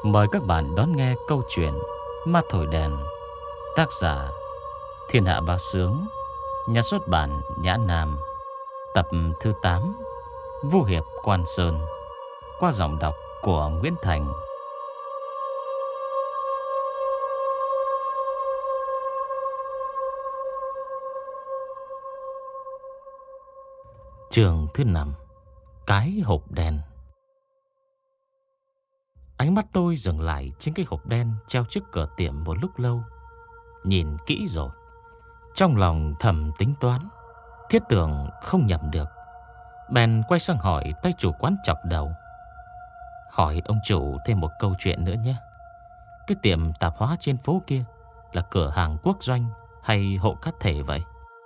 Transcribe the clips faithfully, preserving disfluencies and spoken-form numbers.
Mời các bạn đón nghe câu chuyện Ma Thổi Đèn. Tác giả Thiên Hạ Bá Sướng. Nhà xuất bản Nhã Nam. Tập thứ tám, Vu Hiệp Quan Sơn. Qua giọng đọc của Nguyễn Thành. Chương thứ năm, Cái hộp đen. Ánh mắt tôi dừng lại trên cái hộp đen treo trước cửa tiệm một lúc lâu. Nhìn kỹ rồi, trong lòng thầm tính toán, thiết tưởng không nhầm được. Bèn quay sang hỏi tay chủ quán chọc đầu: "Hỏi ông chủ thêm một câu chuyện nữa nhé. Cái tiệm tạp hóa trên phố kia là cửa hàng quốc doanh hay hộ cát thể vậy?"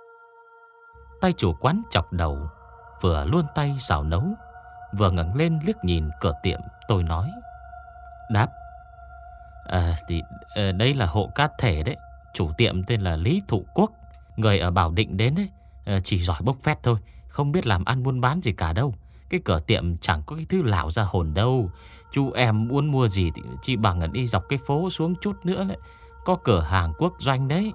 Tay chủ quán chọc đầu vừa luôn tay xào nấu, vừa ngẩng lên liếc nhìn cửa tiệm. Tôi nói: "Đáp, à, thì à, đây là hộ cát thể đấy. Chủ tiệm tên là Lý Thụ Quốc, người ở Bảo Định đến đấy. à, Chỉ giỏi bốc phét thôi, không biết làm ăn buôn bán gì cả đâu. Cái cửa tiệm chẳng có cái thứ lảo ra hồn đâu. Chú em muốn mua gì thì chỉ bằng đi dọc cái phố xuống chút nữa đấy, có cửa hàng quốc doanh đấy."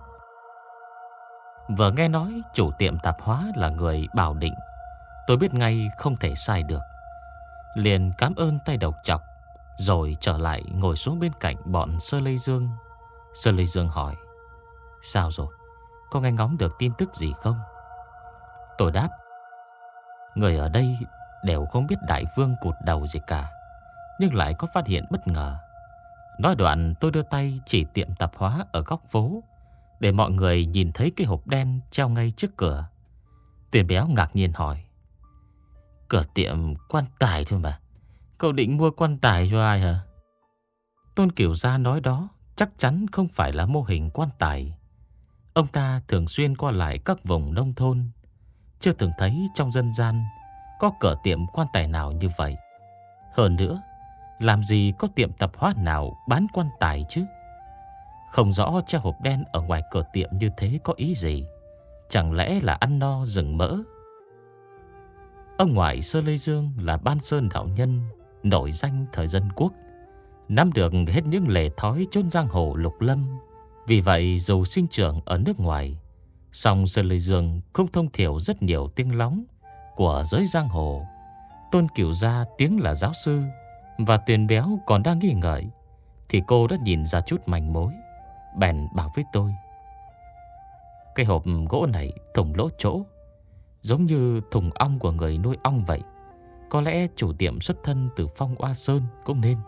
Vừa nghe nói chủ tiệm tạp hóa là người Bảo Định, tôi biết ngay không thể sai được. Liền cảm ơn tay đầu chọc, rồi trở lại ngồi xuống bên cạnh bọn Sơ Lê Dương. Sơ Lê Dương hỏi: "Sao rồi? Có nghe ngóng được tin tức gì không?" Tôi đáp: "Người ở đây đều không biết đại vương cụt đầu gì cả, nhưng lại có phát hiện bất ngờ." Nói đoạn tôi đưa tay chỉ tiệm tạp hóa ở góc phố, để mọi người nhìn thấy cái hộp đen treo ngay trước cửa. Tuyền Béo ngạc nhiên hỏi: "Cửa tiệm quan tài thôi mà, cậu định mua quan tài cho ai hả?" Tôn Cửu Gia nói đó chắc chắn không phải là mô hình quan tài. Ông ta thường xuyên qua lại các vùng nông thôn, chưa từng thấy trong dân gian có cửa tiệm quan tài nào như vậy. Hơn nữa, làm gì có tiệm tạp hóa nào bán quan tài chứ? Không rõ treo hộp đen ở ngoài cửa tiệm như thế có ý gì. Chẳng lẽ là ăn no rừng mỡ? Ông ngoại Sơ Lê Dương là Ban Sơn đạo nhân nổi danh thời dân quốc, nắm được hết những lề thói chốn giang hồ lục lâm. Vì vậy dù sinh trưởng ở nước ngoài, song Sơ Lê Dương cũng thông thiểu rất nhiều tiếng lóng của giới giang hồ. Tôn Cửu Gia tiếng là giáo sư, và Tuyền Béo còn đang nghi ngợi, thì cô đã nhìn ra chút manh mối. Bèn bảo với tôi: "Cái hộp gỗ này thủng lỗ chỗ, giống như thùng ong của người nuôi ong vậy. Có lẽ chủ tiệm xuất thân từ Phong Oa Sơn cũng nên."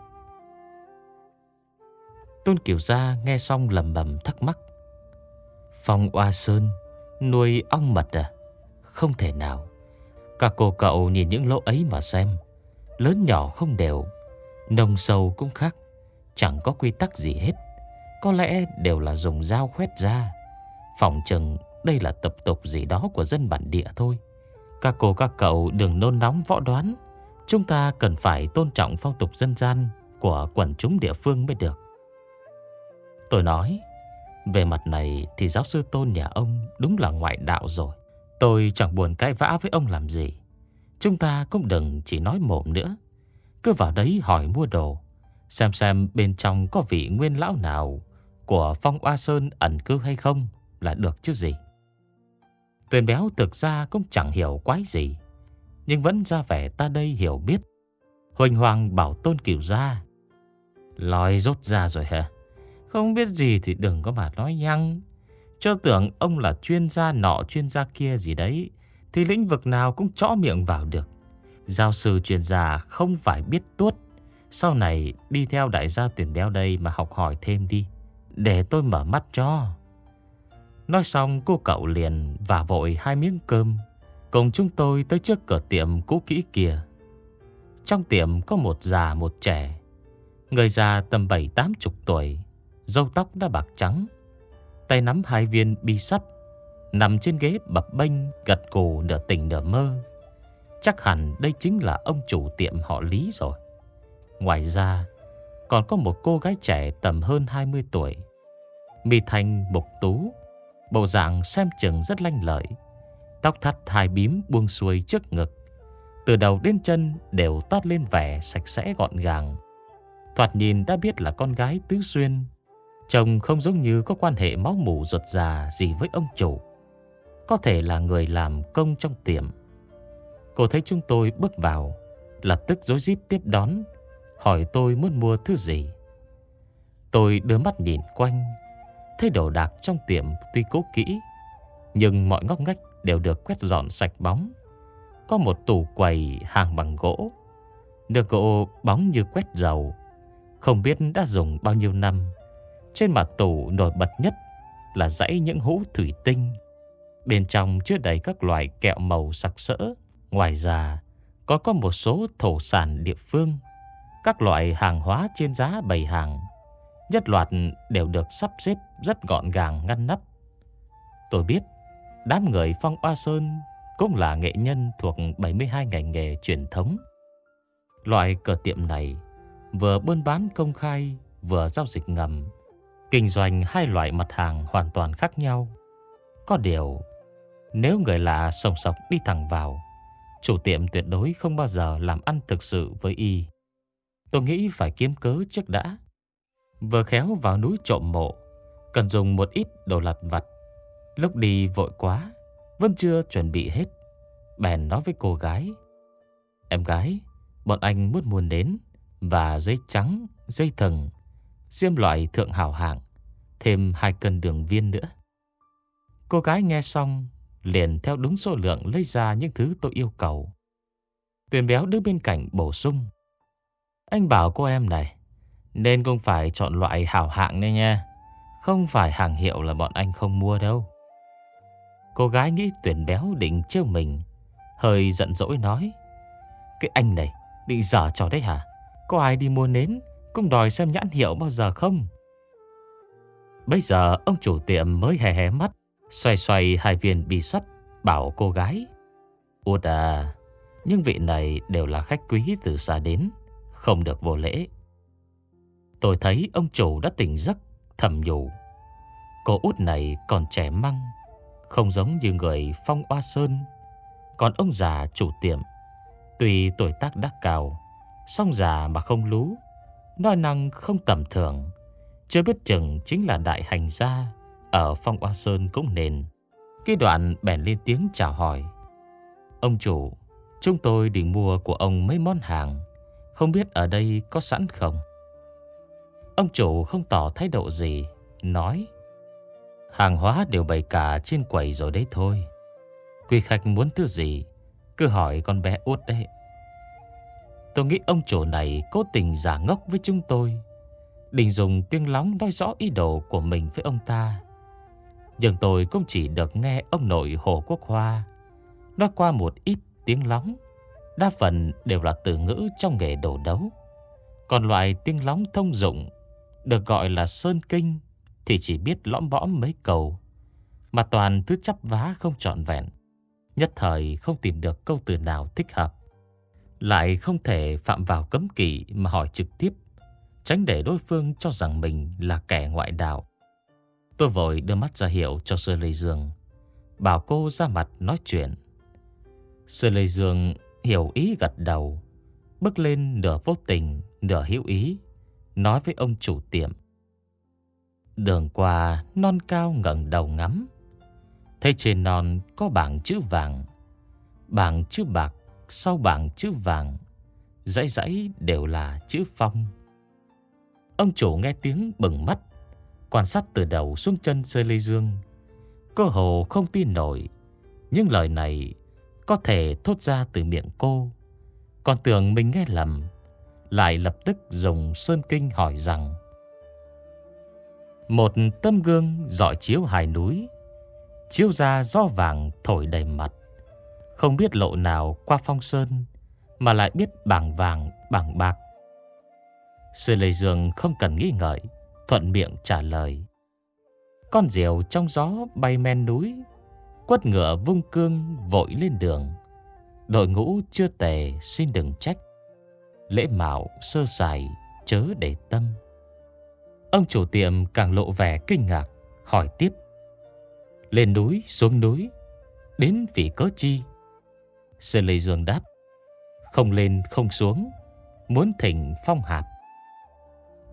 Tôn Cửu Gia nghe xong lẩm bẩm thắc mắc: "Phong Oa Sơn nuôi ong mật à? Không thể nào. Các cô cậu nhìn những lỗ ấy mà xem, lớn nhỏ không đều, nông sâu cũng khác, chẳng có quy tắc gì hết. Có lẽ đều là dùng dao khoét ra. Phỏng chừng đây là tập tục gì đó của dân bản địa thôi. Các cô các cậu đừng nôn nóng võ đoán. Chúng ta cần phải tôn trọng phong tục dân gian của quần chúng địa phương mới được." Tôi nói: "Về mặt này thì giáo sư Tôn nhà ông đúng là ngoại đạo rồi. Tôi chẳng buồn cãi vã với ông làm gì. Chúng ta cũng đừng chỉ nói mồm nữa, cứ vào đấy hỏi mua đồ, xem xem bên trong có vị nguyên lão nào của Phong Oa Sơn ẩn cư hay không là được chứ gì." Tuyền Béo thực ra cũng chẳng hiểu quái gì, nhưng vẫn ra vẻ ta đây hiểu biết. Huỳnh hoàng bảo Tôn Cửu Gia: "Lòi rốt ra rồi hả? Không biết gì thì đừng có mà nói nhăng. Cho tưởng ông là chuyên gia nọ chuyên gia kia gì đấy, thì lĩnh vực nào cũng chõ miệng vào được. Giáo sư chuyên gia không phải biết tuốt. Sau này đi theo đại gia Tuyền Béo đây mà học hỏi thêm đi, để tôi mở mắt cho." Nói xong cô cậu liền vả vội hai miếng cơm, cùng chúng tôi tới trước cửa tiệm cũ kỹ kia. Trong tiệm có một già một trẻ. Người già tầm bảy tám chục tuổi, râu tóc đã bạc trắng, tay nắm hai viên bi sắt, nằm trên ghế bập bênh, gật gù nửa tỉnh nửa mơ. Chắc hẳn đây chính là ông chủ tiệm họ Lý rồi. Ngoài ra còn có một cô gái trẻ tầm hơn hai mươi tuổi, mi thanh mục tú, bộ dạng xem chừng rất lanh lợi, tóc thắt hai bím buông xuôi trước ngực, từ đầu đến chân đều toát lên vẻ sạch sẽ gọn gàng. Thoạt nhìn đã biết là con gái tứ xuyên. Chồng không giống như có quan hệ máu mủ ruột già gì với ông chủ. Có thể là người làm công trong tiệm. Cô thấy chúng tôi bước vào, lập tức rối rít tiếp đón, hỏi tôi muốn mua thứ gì. Tôi đưa mắt nhìn quanh, thấy đồ đạc trong tiệm tuy cũ kỹ, nhưng mọi ngóc ngách đều được quét dọn sạch bóng. Có một tủ quầy hàng bằng gỗ, được gỗ bóng như quét dầu, không biết đã dùng bao nhiêu năm. Trên mặt tủ nổi bật nhất là dãy những hũ thủy tinh. Bên trong chứa đầy các loại kẹo màu sặc sỡ. Ngoài ra còn có một số thổ sản địa phương. Các loại hàng hóa trên giá bày hàng, nhất loạt đều được sắp xếp rất gọn gàng ngăn nắp. Tôi biết đám người Phong Oa Sơn cũng là nghệ nhân thuộc bảy mươi hai ngành nghề truyền thống. Loại cửa tiệm này vừa buôn bán công khai, vừa giao dịch ngầm, kinh doanh hai loại mặt hàng hoàn toàn khác nhau. Có điều, nếu người lạ sòng sọc đi thẳng vào, chủ tiệm tuyệt đối không bao giờ làm ăn thực sự với y. Tôi nghĩ phải kiếm cớ trước đã. Vừa khéo vào núi trộm mộ, cần dùng một ít đồ lặt vặt. Lúc đi vội quá, vẫn chưa chuẩn bị hết, bèn nói với cô gái: "Em gái, bọn anh muốn mua nến và giấy trắng, dây thừng, diêm loại thượng hảo hạng, thêm hai cân đường viên nữa." Cô gái nghe xong liền theo đúng số lượng lấy ra những thứ tôi yêu cầu. Tuyền béo đứng bên cạnh bổ sung: "Anh bảo cô em này, nên cũng phải chọn loại hảo hạng đấy nha. Không phải hàng hiệu là bọn anh không mua đâu." Cô gái nghĩ Tuyền béo định trêu mình, hơi giận dỗi nói: "Cái anh này định giở trò đấy hả? Có ai đi mua nến cũng đòi xem nhãn hiệu bao giờ không?" Bây giờ ông chủ tiệm mới hé hé mắt, xoay xoay hai viên bi sắt, bảo cô gái: "Út à, những vị này đều là khách quý từ xa đến, không được vô lễ." Tôi thấy ông chủ đã tỉnh giấc, thầm nhủ: cô út này còn trẻ măng, không giống như người Phong Oa Sơn. Còn ông già chủ tiệm, tuy tuổi tác đã cao, song già mà không lú, nói năng không tầm thường, chưa biết chừng chính là đại hành gia ở Phong Oa Sơn cũng nên. Cái đoạn bèn lên tiếng chào hỏi: "Ông chủ, chúng tôi định mua của ông mấy món hàng, không biết ở đây có sẵn không?" Ông chủ không tỏ thái độ gì, nói: "Hàng hóa đều bày cả trên quầy rồi đấy thôi. Quý khách muốn thứ gì cứ hỏi con bé Út đấy." Tôi nghĩ ông chủ này cố tình giả ngốc với chúng tôi, định dùng tiếng lóng nói rõ ý đồ của mình với ông ta. Nhưng tôi cũng chỉ được nghe ông nội Hồ Quốc Hoa nói qua một ít tiếng lóng, đa phần đều là từ ngữ trong nghề đồ đấu. Còn loại tiếng lóng thông dụng được gọi là sơn kinh thì chỉ biết lõm bõm mấy câu, mà toàn thứ chắp vá không trọn vẹn. Nhất thời không tìm được câu từ nào thích hợp, lại không thể phạm vào cấm kỵ mà hỏi trực tiếp, tránh để đối phương cho rằng mình là kẻ ngoại đạo. Tôi vội đưa mắt ra hiệu cho Sơ Lê Dương, bảo cô ra mặt nói chuyện. Sơ Lê Dương hiểu ý gật đầu, bước lên nửa vô tình nửa hữu ý, nói với ông chủ tiệm: "Đường qua non cao ngẩng đầu ngắm, thấy trên non có bảng chữ vàng, bảng chữ bạc, sau bảng chữ vàng, dãy dãy đều là chữ Phong." Ông chủ nghe tiếng bừng mắt, quan sát từ đầu xuống chân Sơ Lê Dương, cơ hồ không tin nổi những lời này có thể thốt ra từ miệng cô. Còn tưởng mình nghe lầm, lại lập tức dùng sơn kinh hỏi rằng: "Một tấm gương rọi chiếu hai núi, chiếu ra gió vàng thổi đầy mặt, không biết lộ nào qua phong sơn, mà lại biết bảng vàng bảng bạc." Sư Lê Dương không cần nghĩ ngợi, thuận miệng trả lời: "Con diều trong gió bay men núi, quất ngựa vung cương vội lên đường. Đội ngũ chưa tề xin đừng trách, lễ mạo sơ sài chớ để tâm." Ông chủ tiệm càng lộ vẻ kinh ngạc, hỏi tiếp: "Lên núi xuống núi, đến vì cớ chi?" Sư Lê Dương đáp: "Không lên không xuống, muốn thỉnh phong hạp."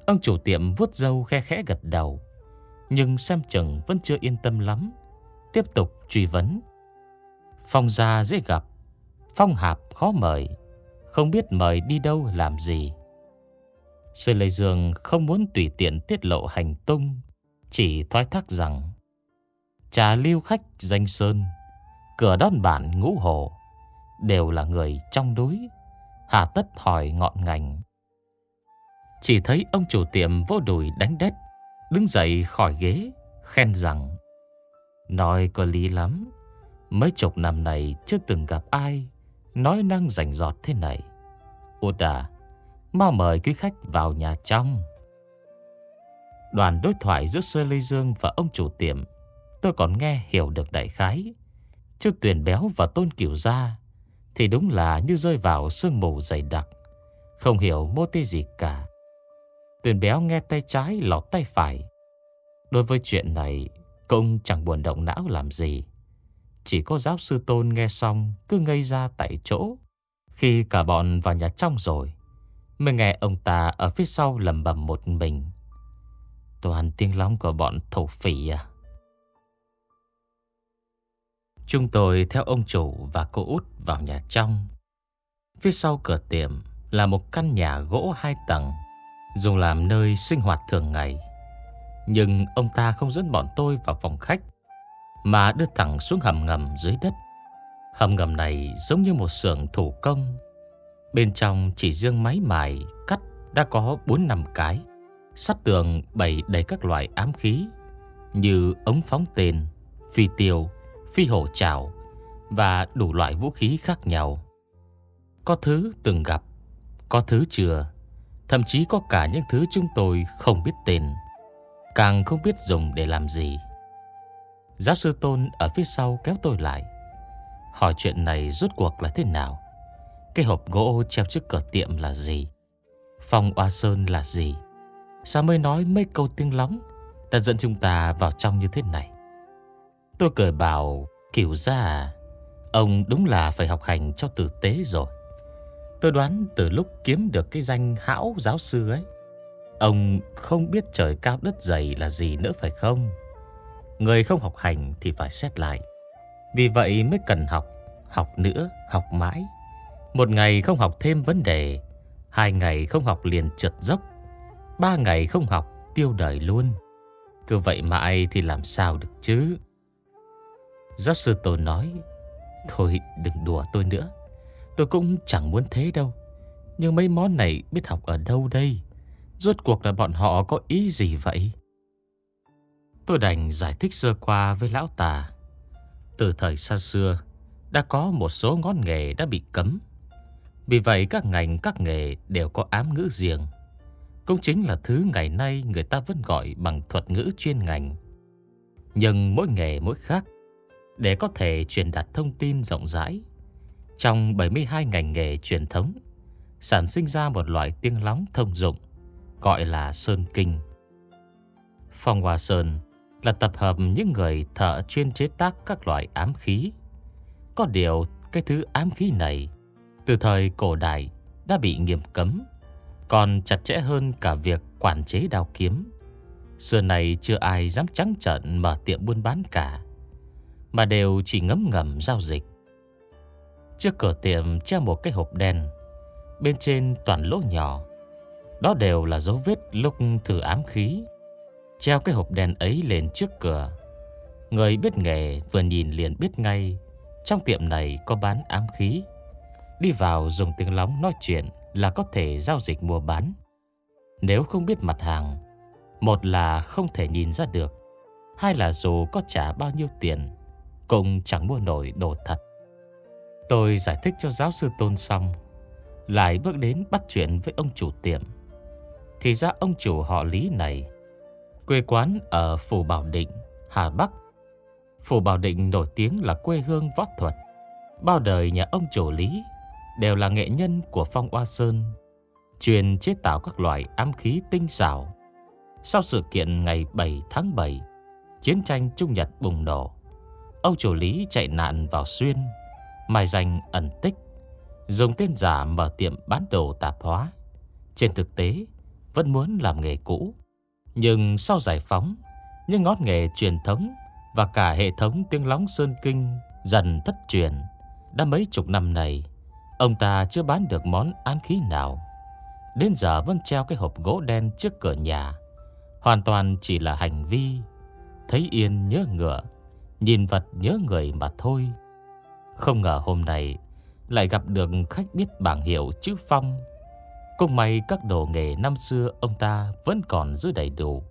Ông chủ tiệm vuốt râu khe khẽ gật đầu, nhưng xem chừng vẫn chưa yên tâm lắm, tiếp tục truy vấn. Phong gia dễ gặp, phong hạp khó mời, không biết mời đi đâu làm gì. Sư Lê Dương không muốn tùy tiện tiết lộ hành tung, chỉ thoái thác rằng trà lưu khách danh sơn, cửa đón bản ngũ hồ, đều là người trong núi, hà tất hỏi ngọn ngành. Chỉ thấy ông chủ tiệm vỗ đùi đánh đét, đứng dậy khỏi ghế, khen rằng nói có lý lắm. Mấy chục năm này chưa từng gặp ai nói năng rành rọt thế này. Út à, mau mời quý khách vào nhà trong. Đoàn đối thoại giữa Sơ Lê Dương và ông chủ tiệm tôi còn nghe hiểu được đại khái, chứ Tuyền Béo và Tôn Cửu Gia thì đúng là như rơi vào sương mù dày đặc, không hiểu mô tê gì cả. Tuyền Béo nghe tay trái lọt tay phải. Đối với chuyện này cũng chẳng buồn động não làm gì. Chỉ có giáo sư Tôn nghe xong cứ ngây ra tại chỗ. Khi cả bọn vào nhà trong rồi, mới nghe ông ta ở phía sau lẩm bẩm một mình: toàn tiếng lóng của bọn thổ phỉ à. Chúng tôi theo ông chủ và cô út vào nhà trong. Phía sau cửa tiệm là một căn nhà gỗ hai tầng, dùng làm nơi sinh hoạt thường ngày. Nhưng ông ta không dẫn bọn tôi vào phòng khách, mà đưa thẳng xuống hầm ngầm dưới đất. Hầm ngầm này giống như một xưởng thủ công. Bên trong chỉ riêng máy mài cắt đã có bốn năm cái. Sát tường bày đầy các loại ám khí như ống phóng tên, phi tiêu, phi hổ trảo và đủ loại vũ khí khác nhau. Có thứ từng gặp, có thứ chưa, thậm chí có cả những thứ chúng tôi không biết tên, càng không biết dùng để làm gì. Giáo sư Tôn ở phía sau kéo tôi lại, hỏi chuyện này rốt cuộc là thế nào. Cái hộp gỗ treo trước cửa tiệm là gì? Phong Oa Sơn là gì? Sao mới nói mấy câu tiếng lóng đã dẫn chúng ta vào trong như thế này? Tôi cười bảo: Cửu gia à, ông đúng là phải học hành cho tử tế rồi. Tôi đoán từ lúc kiếm được cái danh hão giáo sư ấy, ông không biết trời cao đất dày là gì nữa phải không? Người không học hành thì phải xét lại. Vì vậy mới cần học, học nữa, học mãi. Một ngày không học thêm vấn đề, hai ngày không học liền trượt dốc, ba ngày không học tiêu đời luôn. Cứ vậy mãi thì làm sao được chứ? Giáo sư Tôn nói: thôi đừng đùa tôi nữa, tôi cũng chẳng muốn thế đâu. Nhưng mấy món này biết học ở đâu đây? Rốt cuộc là bọn họ có ý gì vậy? Tôi đành giải thích sơ qua với lão tà. Từ thời xa xưa đã có một số ngón nghề đã bị cấm. Vì vậy các ngành các nghề đều có ám ngữ riêng. Cũng chính là thứ ngày nay người ta vẫn gọi bằng thuật ngữ chuyên ngành. Nhưng mỗi nghề mỗi khác, để có thể truyền đạt thông tin rộng rãi. Trong bảy mươi hai ngành nghề truyền thống, sản sinh ra một loại tiếng lóng thông dụng, gọi là Sơn Kinh. Phong Hoa Sơn là tập hợp những người thợ chuyên chế tác các loại ám khí. Có điều cái thứ ám khí này từ thời cổ đại đã bị nghiêm cấm, còn chặt chẽ hơn cả việc quản chế đao kiếm. Xưa này chưa ai dám trắng trợn mở tiệm buôn bán cả, mà đều chỉ ngấm ngầm giao dịch. Trước cửa tiệm treo một cái hộp đen, bên trên toàn lỗ nhỏ. Đó đều là dấu vết lúc thử ám khí. Treo cái hộp đen ấy lên trước cửa, người biết nghề vừa nhìn liền biết ngay trong tiệm này có bán ám khí. Đi vào dùng tiếng lóng nói chuyện là có thể giao dịch mua bán. Nếu không biết mặt hàng, một là không thể nhìn ra được, hai là dù có trả bao nhiêu tiền cũng chẳng mua nổi đồ thật. Tôi giải thích cho giáo sư Tôn xong, lại bước đến bắt chuyện với ông chủ tiệm. Thì ra ông chủ họ Lý này quê quán ở Phủ Bảo Định, Hà Bắc. Phủ Bảo Định nổi tiếng là quê hương võ thuật. Bao đời nhà ông chủ Lý đều là nghệ nhân của Phong Oa Sơn, chuyên chế tạo các loại ám khí tinh xảo. Sau sự kiện ngày bảy tháng bảy, chiến tranh Trung Nhật bùng nổ, ông chủ Lý chạy nạn vào Xuyên, mai danh ẩn tích, dùng tên giả mở tiệm bán đồ tạp hóa. Trên thực tế, vẫn muốn làm nghề cũ. Nhưng sau giải phóng, những ngón nghề truyền thống và cả hệ thống tiếng lóng Sơn Kinh dần thất truyền. Đã mấy chục năm này, ông ta chưa bán được món án khí nào. Đến giờ vẫn treo cái hộp gỗ đen trước cửa nhà. Hoàn toàn chỉ là hành vi thấy yên nhớ ngựa, nhìn vật nhớ người mà thôi. Không ngờ hôm nay lại gặp được khách biết bảng hiệu chữ Phong. Cũng may các đồ nghề năm xưa ông ta vẫn còn giữ đầy đủ.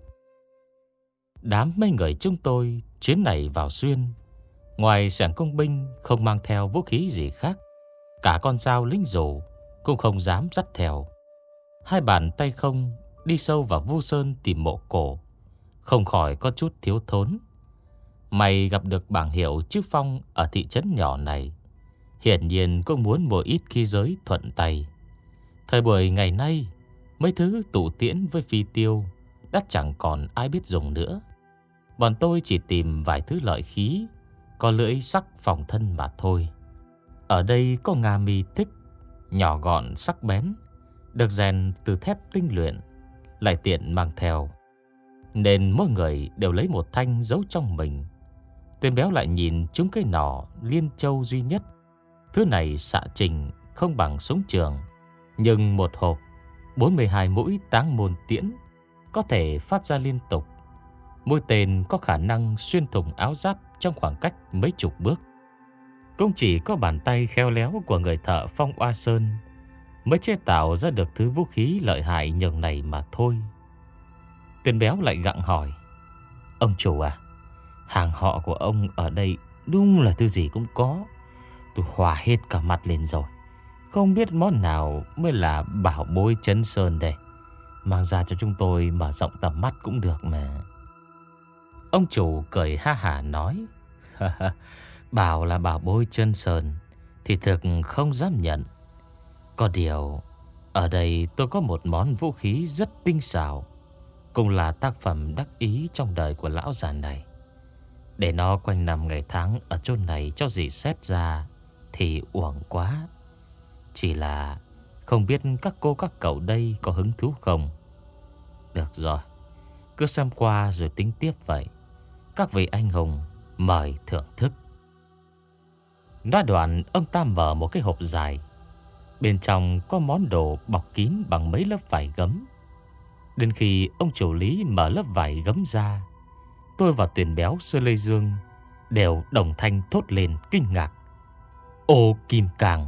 Đám mấy người chúng tôi chuyến này vào xuyên, ngoài xẻng công binh không mang theo vũ khí gì khác. Cả con dao lính rồ cũng không dám dắt theo. Hai bàn tay không đi sâu vào Vu Sơn tìm mộ cổ, không khỏi có chút thiếu thốn. Mày gặp được bảng hiệu chữ Phong ở thị trấn nhỏ này, hiển nhiên cũng muốn mua ít khí giới thuận tay. Thời buổi ngày nay, mấy thứ tụ tiễn với phi tiêu đã chẳng còn ai biết dùng nữa. Bọn tôi chỉ tìm vài thứ lợi khí, có lưỡi sắc phòng thân mà thôi. Ở đây có ngà mi thích, nhỏ gọn sắc bén, được rèn từ thép tinh luyện, lại tiện mang theo, nên mỗi người đều lấy một thanh giấu trong mình. Tên béo lại nhìn chúng cái nỏ liên châu duy nhất. Thứ này xạ trình không bằng súng trường, nhưng một hộp bốn mươi hai mũi táng môn tiễn có thể phát ra liên tục. Mũi tên có khả năng xuyên thủng áo giáp trong khoảng cách mấy chục bước. Cũng chỉ có bàn tay khéo léo của người thợ Phong Oa Sơn mới chế tạo ra được thứ vũ khí lợi hại nhường này mà thôi. Tên béo lại gặng hỏi: Ông chủ à, hàng họ của ông ở đây đúng là thứ gì cũng có. Tôi hòa hết cả mặt lên rồi. Không biết món nào mới là bảo bối Trấn Sơn đây. Mang ra cho chúng tôi mở rộng tầm mắt cũng được mà. Ông chủ cười ha hả nói: Bảo là bảo bối Trấn Sơn thì thực không dám nhận. Có điều, ở đây tôi có một món vũ khí rất tinh xảo, cũng là tác phẩm đắc ý trong đời của lão già này. Để nó quanh năm ngày tháng ở chốn này cho gì xét ra thì uổng quá. Chỉ là không biết các cô các cậu đây có hứng thú không? Được rồi, cứ xem qua rồi tính tiếp vậy. Các vị anh hùng mời thưởng thức. Nói đoạn, ông ta mở một cái hộp dài. Bên trong có món đồ bọc kín bằng mấy lớp vải gấm. Đến khi ông chủ lý mở lớp vải gấm ra, tôi và Tuyền Béo Sơ Lê Dương đều đồng thanh thốt lên kinh ngạc: Ô kim cang!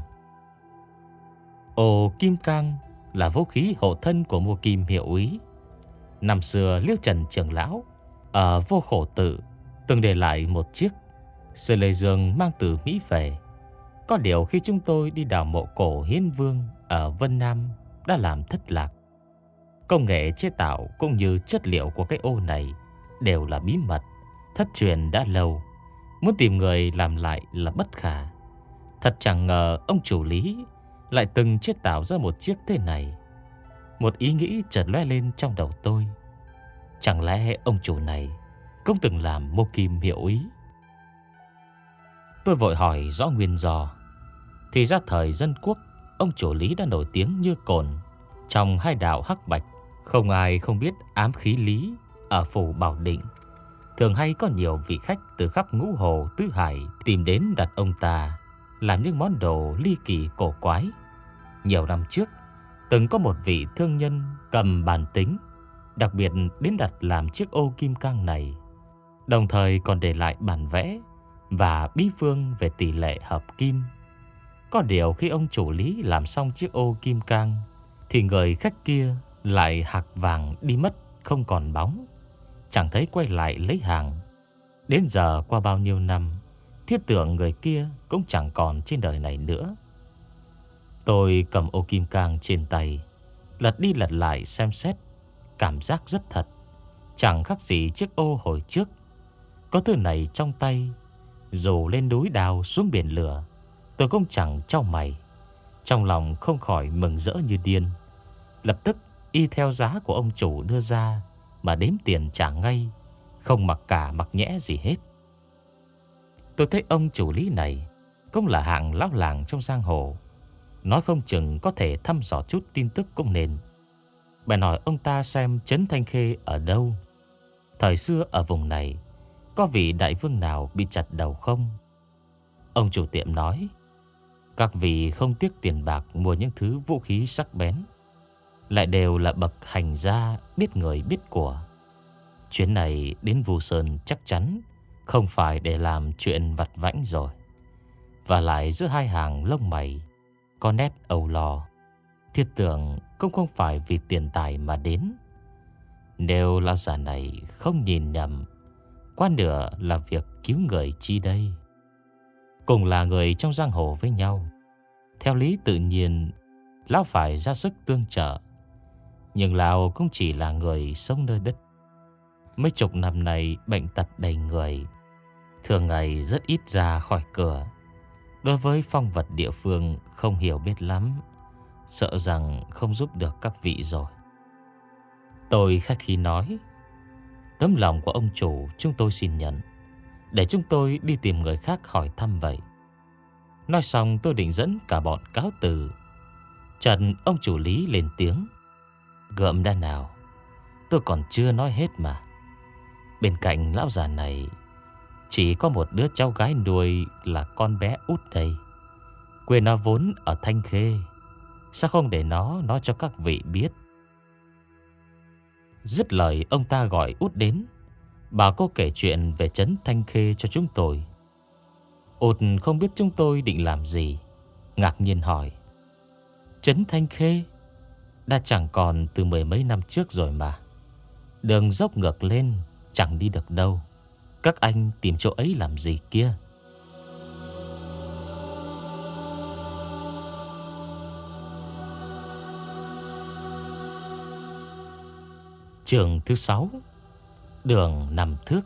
Ô kim cang là vũ khí hộ thân của Mua Kim hiệu úy. Năm xưa Liêu Trần trưởng lão ở Vô Khổ Tự từng để lại một chiếc. Sơ Lê Dương mang từ Mỹ về. Có điều khi chúng tôi đi đào mộ cổ Hiến Vương ở Vân Nam đã làm thất lạc. Công nghệ chế tạo cũng như chất liệu của cái ô này đều là bí mật, thất truyền đã lâu. Muốn tìm người làm lại là bất khả. Thật chẳng ngờ ông chủ lý lại từng chế tạo ra một chiếc thế này. Một ý nghĩ chợt lóe lên trong đầu tôi. Chẳng lẽ ông chủ này cũng từng làm Mô Kim hiệu úy? Tôi vội hỏi rõ nguyên do. Thì ra thời dân quốc, ông chủ lý đã nổi tiếng như cồn trong hai đạo hắc bạch. Không ai không biết ám khí lý ở phủ Bảo Định. Thường hay có nhiều vị khách từ khắp ngũ hồ tứ hải tìm đến đặt ông ta làm những món đồ ly kỳ cổ quái. Nhiều năm trước, từng có một vị thương nhân cầm bàn tính đặc biệt đến đặt làm chiếc ô kim cang này, đồng thời còn để lại bản vẽ và bí phương về tỷ lệ hợp kim. Có điều khi ông chủ lý làm xong chiếc ô kim cang thì người khách kia lại hạc vàng đi mất không còn bóng, chẳng thấy quay lại lấy hàng. Đến giờ qua bao nhiêu năm, thiết tưởng người kia cũng chẳng còn trên đời này nữa. Tôi cầm ô kim cang trên tay, lật đi lật lại xem xét. Cảm giác rất thật, chẳng khác gì chiếc ô hồi trước. Có thứ này trong tay, dù lên núi đào xuống biển lửa, tôi cũng chẳng trao mày. Trong lòng không khỏi mừng rỡ như điên. Lập tức y theo giá của ông chủ đưa ra mà đếm tiền trả ngay, không mặc cả mặc nhẽ gì hết. Tôi thấy ông chủ lý này cũng là hạng lão làng trong giang hồ, nói không chừng có thể thăm dò chút tin tức cũng nên. Bèn hỏi ông ta xem trấn Thanh Khê ở đâu. Thời xưa ở vùng này có vị đại vương nào bị chặt đầu không? Ông chủ tiệm nói: các vị không tiếc tiền bạc mua những thứ vũ khí sắc bén, lại đều là bậc hành gia biết người biết của. Chuyến này đến Vu Sơn chắc chắn không phải để làm chuyện vặt vãnh rồi. Và lại giữa hai hàng lông mày có nét âu lo, thiết tưởng cũng không phải vì tiền tài mà đến. Nếu lão già này không nhìn nhầm, quá nửa là việc cứu người chi đây. Cùng là người trong giang hồ với nhau, theo lý tự nhiên lão phải ra sức tương trợ. Nhưng lão cũng chỉ là người sống nơi đất. Mấy chục năm nay bệnh tật đầy người, thường ngày rất ít ra khỏi cửa. Đối với phong vật địa phương không hiểu biết lắm, sợ rằng không giúp được các vị rồi. Tôi khách khí nói: tấm lòng của ông chủ chúng tôi xin nhận, để chúng tôi đi tìm người khác hỏi thăm vậy. Nói xong tôi định dẫn cả bọn cáo từ. Trần ông chủ Lý lên tiếng: gợm đã nào, tôi còn chưa nói hết mà. Bên cạnh lão già này chỉ có một đứa cháu gái nuôi là con bé út đây. Quê nó vốn ở Thanh Khê, sao không để nó nói cho các vị biết? Dứt lời ông ta gọi út đến, bảo cô kể chuyện về trấn Thanh Khê cho chúng tôi. Út không biết chúng tôi định làm gì, ngạc nhiên hỏi: trấn Thanh Khê đã chẳng còn từ mười mấy năm trước rồi mà. Đường dốc ngược lên, chẳng đi được đâu. Các anh tìm chỗ ấy làm gì kia? Chương thứ sáu: đường năm thước.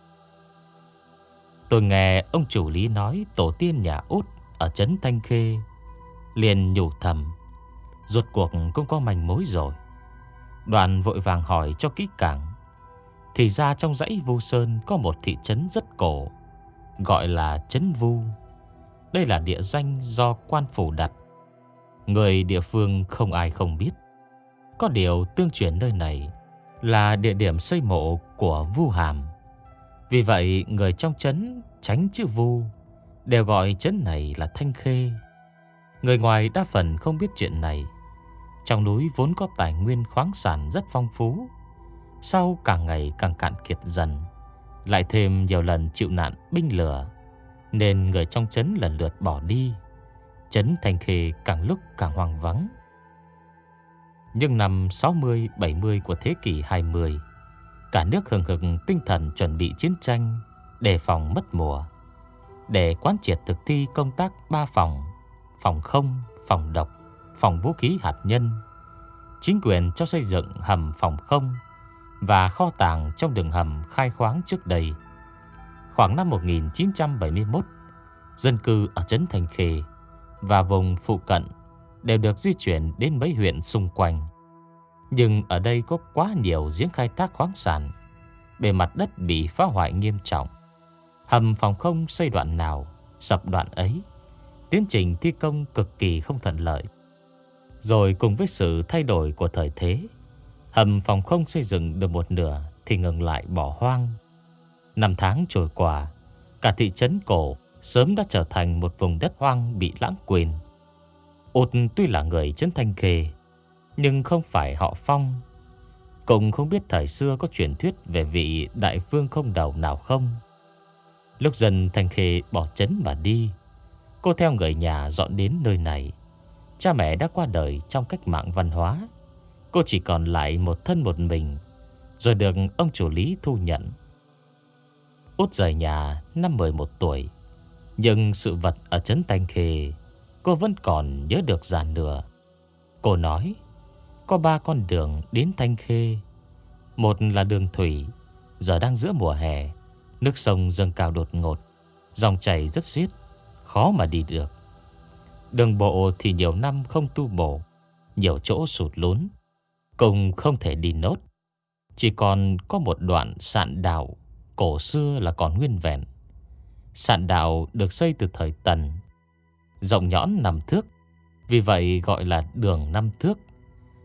Tôi nghe ông chủ Lý nói tổ tiên nhà út ở trấn Thanh Khê, liền nhủ thầm, rốt cuộc cũng có manh mối rồi. Đoàn vội vàng hỏi cho kỹ càng. Thì ra trong dãy Vu Sơn có một thị trấn rất cổ, gọi là trấn Vu. Đây là địa danh do quan phủ đặt, người địa phương không ai không biết. Có điều tương truyền nơi này là địa điểm xây mộ của Vu Hàm. Vì vậy người trong trấn tránh chữ Vu đều gọi trấn này là Thanh Khê. Người ngoài đa phần không biết chuyện này. Trong núi vốn có tài nguyên khoáng sản rất phong phú, sau càng ngày càng cạn kiệt dần, lại thêm nhiều lần chịu nạn binh lửa, nên người trong trấn lần lượt bỏ đi. Trấn Thanh Khê càng lúc càng hoang vắng. Nhưng năm sáu mươi bảy mươi của thế kỷ hai mươi, cả nước hừng hực tinh thần chuẩn bị chiến tranh, đề phòng mất mùa. Để quán triệt thực thi công tác ba phòng: phòng không, phòng độc, phòng vũ khí hạt nhân, chính quyền cho xây dựng hầm phòng không và kho tàng trong đường hầm khai khoáng trước đây. Khoảng năm một nghìn chín trăm bảy mươi mốt, dân cư ở trấn Thanh Khê và vùng phụ cận đều được di chuyển đến mấy huyện xung quanh. Nhưng ở đây có quá nhiều giếng khai thác khoáng sản, bề mặt đất bị phá hoại nghiêm trọng. Hầm phòng không xây đoạn nào, sập đoạn ấy. Tiến trình thi công cực kỳ không thuận lợi. Rồi cùng với sự thay đổi của thời thế, hầm phòng không xây dựng được một nửa thì ngừng lại bỏ hoang. Năm tháng trôi qua, cả thị trấn cổ sớm đã trở thành một vùng đất hoang bị lãng quên. Út tuy là người trấn Thanh Khê, nhưng không phải họ Phong. Cũng không biết thời xưa có truyền thuyết về vị đại vương không đầu nào không. Lúc dân Thanh Khê bỏ trấn mà đi, cô theo người nhà dọn đến nơi này. Cha mẹ đã qua đời trong cách mạng văn hóa, cô chỉ còn lại một thân một mình, rồi được ông chủ Lý thu nhận. Út rời nhà năm mười một tuổi, nhưng sự vật ở trấn Thanh Khê cô vẫn còn nhớ được dàn nửa. Cô nói có ba con đường đến Thanh Khê. Một là đường thủy, giờ đang giữa mùa hè, nước sông dâng cao đột ngột, dòng chảy rất xiết, khó mà đi được. Đường bộ thì nhiều năm không tu bổ, nhiều chỗ sụt lún, cùng không thể đi nốt. Chỉ còn có một đoạn sạn đạo cổ xưa là còn nguyên vẹn. Sạn đạo được xây từ thời Tần, rộng nhõn năm thước, vì vậy gọi là đường năm thước.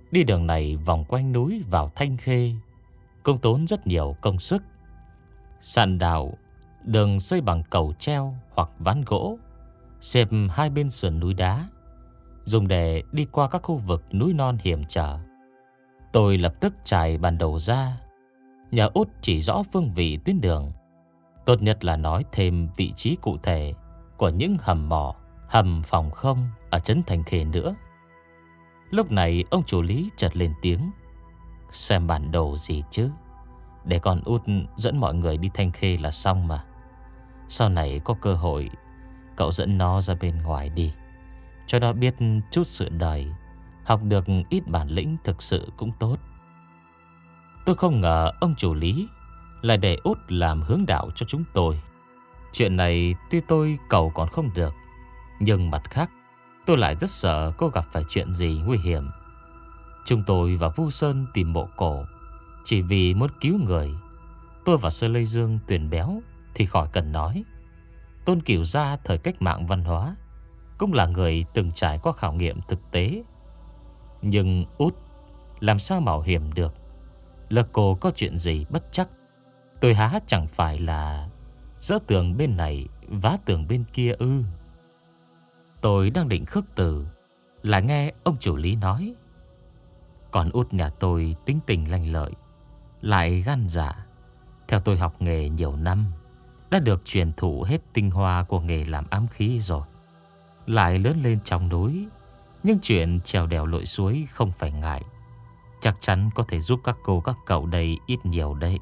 Đi đường này vòng quanh núi vào Thanh Khê cũng tốn rất nhiều công sức. Sàn đào, đường xây bằng cầu treo hoặc ván gỗ, xếp hai bên sườn núi đá, dùng để đi qua các khu vực núi non hiểm trở. Tôi lập tức trải bản đồ ra, nhờ Út chỉ rõ phương vị tuyến đường. Tốt nhất là nói thêm vị trí cụ thể của những hầm mỏ, hầm phòng không ở trấn Thanh Khê nữa. Lúc này ông chủ Lý chợt lên tiếng: "Xem bản đồ gì chứ, để con Út dẫn mọi người đi Thanh Khê là xong mà. Sau này có cơ hội, cậu dẫn nó ra bên ngoài đi, cho nó biết chút sự đời, học được ít bản lĩnh thực sự cũng tốt." Tôi không ngờ ông chủ Lý lại để Út làm hướng đạo cho chúng tôi. Chuyện này tuy tôi cầu còn không được, nhưng mặt khác tôi lại rất sợ cô gặp phải chuyện gì nguy hiểm. Chúng tôi và Vu Sơn tìm mộ cổ chỉ vì muốn cứu người. Tôi và Sơ Lê Dương tuyển béo thì khỏi cần nói. Tôn Cửu Gia thời cách mạng văn hóa cũng là người từng trải qua khảo nghiệm thực tế. Nhưng Út làm sao mạo hiểm được? Lỡ cô có chuyện gì bất chắc, tôi há chẳng phải là dỡ tường bên này vá tường bên kia ư? Tôi đang định khước từ, là nghe ông chủ Lý nói: "Còn Út nhà tôi tính tình lanh lợi, lại gan dạ. Theo tôi học nghề nhiều năm, đã được truyền thụ hết tinh hoa của nghề làm ám khí rồi. Lại lớn lên trong núi, nhưng chuyện trèo đèo lội suối không phải ngại. Chắc chắn có thể giúp các cô các cậu đây ít nhiều đấy."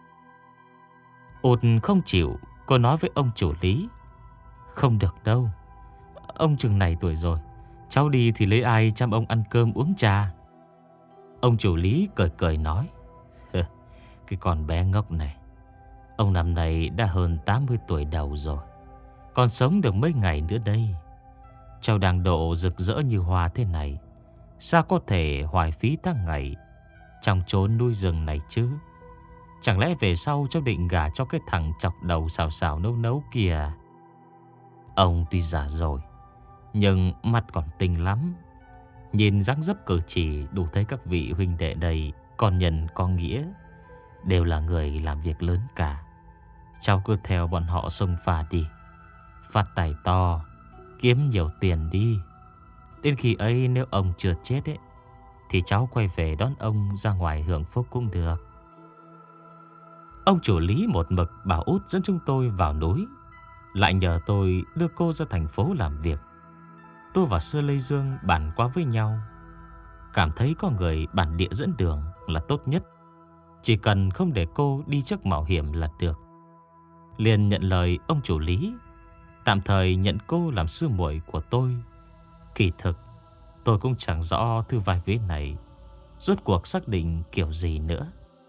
Út không chịu, cô nói với ông chủ Lý: "Không được đâu, ông chừng này tuổi rồi, cháu đi thì lấy ai chăm ông ăn cơm uống trà." Ông chủ Lý cười cười nói: "Cái con bé ngốc này, ông năm nay đã hơn tám mươi tuổi đầu rồi, còn sống được mấy ngày nữa đây. Cháu đang độ rực rỡ như hoa thế này, sao có thể hoài phí tháng ngày trong chốn núi rừng này chứ? Chẳng lẽ về sau cháu định gả cho cái thằng chọc đầu xào xào nấu nấu kìa?" Ông tuy già rồi, nhưng mặt còn tinh lắm. Nhìn dáng dấp cử chỉ đủ thấy các vị huynh đệ đây con nhân có nghĩa, đều là người làm việc lớn cả. Cháu cứ theo bọn họ xông pha đi, phát tài to, kiếm nhiều tiền đi. Đến khi ấy nếu ông chưa chết ấy, thì cháu quay về đón ông ra ngoài hưởng phúc cũng được. Ông chủ Lý một mực bảo Út dẫn chúng tôi vào núi, lại nhờ tôi đưa cô ra thành phố làm việc. Tôi và Sơ Lê Dương bàn qua với nhau, cảm thấy có người bản địa dẫn đường là tốt nhất. Chỉ cần không để cô đi trước mạo hiểm là được. Liền nhận lời ông chủ Lý, tạm thời nhận cô làm sư muội của tôi. Kỳ thực tôi cũng chẳng rõ thư vai vế này rốt cuộc xác định kiểu gì nữa.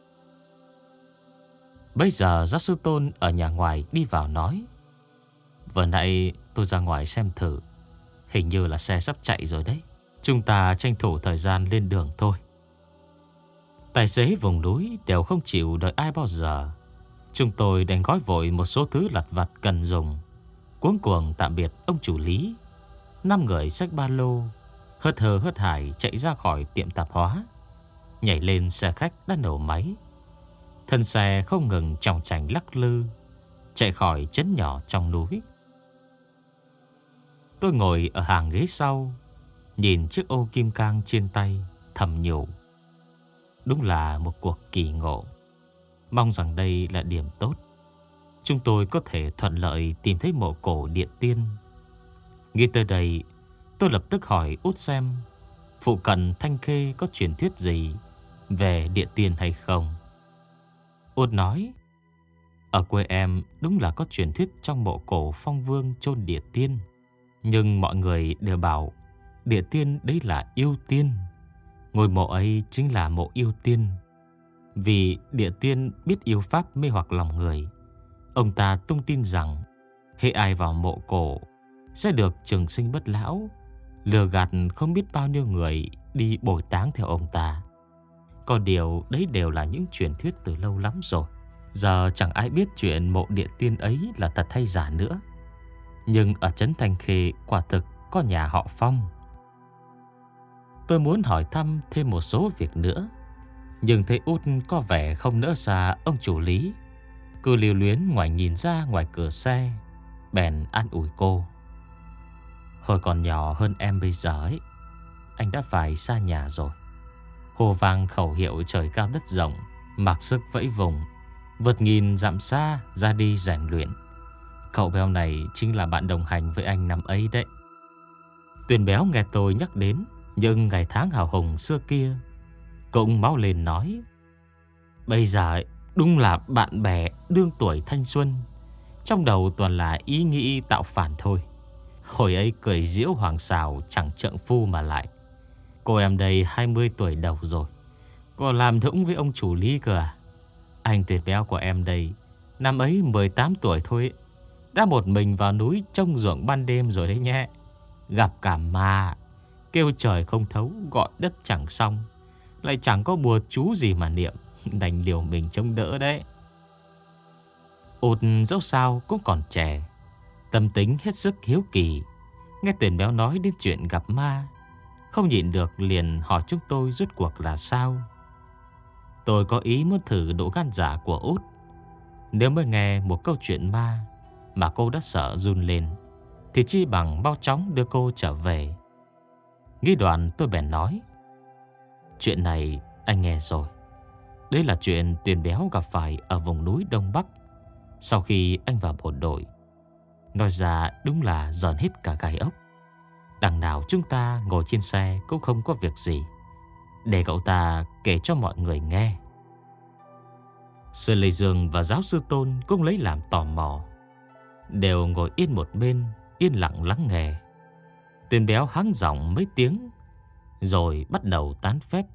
Bây giờ giáo sư Tôn ở nhà ngoài đi vào nói: "Vừa nãy tôi ra ngoài xem thử, hình như là xe sắp chạy rồi đấy. Chúng ta tranh thủ thời gian lên đường thôi." Tài xế vùng núi đều không chịu đợi ai bao giờ. Chúng tôi đành gói vội một số thứ lặt vặt cần dùng, cuống cuồng tạm biệt ông chủ Lý. Năm người xách ba lô, hớt hơ hớt hải chạy ra khỏi tiệm tạp hóa, nhảy lên xe khách đã nổ máy. Thân xe không ngừng chòng chành lắc lư, chạy khỏi trấn nhỏ trong núi. Tôi ngồi ở hàng ghế sau, nhìn chiếc ô kim cang trên tay, thầm nhủ: đúng là một cuộc kỳ ngộ. Mong rằng đây là điểm tốt, chúng tôi có thể thuận lợi tìm thấy mộ cổ Địa Tiên. Nghĩ tới đây, tôi lập tức hỏi Út xem phụ cận Thanh Khê có truyền thuyết gì về Địa Tiên hay không. Út nói: ở quê em đúng là có truyền thuyết trong mộ cổ Phong Vương chôn Địa Tiên, nhưng mọi người đều bảo Địa Tiên đấy là yêu tiên. Ngôi mộ ấy chính là mộ yêu tiên. Vì Địa Tiên biết yêu pháp mê hoặc lòng người, ông ta tung tin rằng hễ ai vào mộ cổ sẽ được trường sinh bất lão, lừa gạt không biết bao nhiêu người đi bồi táng theo ông ta. Có điều đấy đều là những truyền thuyết từ lâu lắm rồi. Giờ chẳng ai biết chuyện mộ Địa Tiên ấy là thật hay giả nữa. Nhưng ở trấn Thanh Khê quả thực có nhà họ Phong. Tôi muốn hỏi thăm thêm một số việc nữa, nhưng thấy Út có vẻ không nỡ xa ông chủ Lý, cứ lưu luyến ngoài nhìn ra ngoài cửa xe. Bèn an ủi cô: Hồi còn nhỏ hơn em bây giờ ấy, anh đã phải xa nhà rồi. Hồ vang khẩu hiệu trời cao đất rộng, mặc sức vẫy vùng, vượt nghìn dặm xa ra đi rèn luyện. Cậu béo này chính là bạn đồng hành với anh năm ấy đấy. Tuyền béo nghe tôi nhắc đến những ngày tháng hào hùng xưa kia, cũng máu lên nói: Bây giờ ấy, đúng là bạn bè đương tuổi thanh xuân, trong đầu toàn là ý nghĩ tạo phản thôi. Hồi ấy cười giễu hoàng xào chẳng trượng phu mà lại. Cô em đây hai mươi tuổi đầu rồi, còn làm thũng với ông chủ Lý cơ à? Anh Tuyền béo của em đây năm ấy mười tám tuổi thôi ấy, đã một mình vào núi trông ruộng ban đêm rồi đấy nhé. Gặp cả ma, kêu trời không thấu, gọi đất chẳng xong, lại chẳng có bùa chú gì mà niệm, đành liều mình chống đỡ đấy. Út dẫu sao cũng còn trẻ, tâm tính hết sức hiếu kỳ. Nghe Tuyền béo nói đến chuyện gặp ma, không nhịn được liền hỏi chúng tôi rốt cuộc là sao. Tôi có ý muốn thử độ gan dạ của Út. Nếu mới nghe một câu chuyện ma mà cô đã sợ run lên, thì chi bằng mau chóng đưa cô trở về. Nghĩ đoạn tôi bèn nói: Chuyện này anh nghe rồi. Đấy là chuyện Tuyền béo gặp phải ở vùng núi Đông Bắc sau khi anh vào bộ đội. Nói ra đúng là giòn hết cả gai ốc. Đằng nào chúng ta ngồi trên xe cũng không có việc gì, để cậu ta kể cho mọi người nghe. Sư Lê Dương và giáo sư Tôn cũng lấy làm tò mò, đều ngồi yên một bên, yên lặng lắng nghe. Tuyền béo hắng giọng mấy tiếng, rồi bắt đầu tán phép.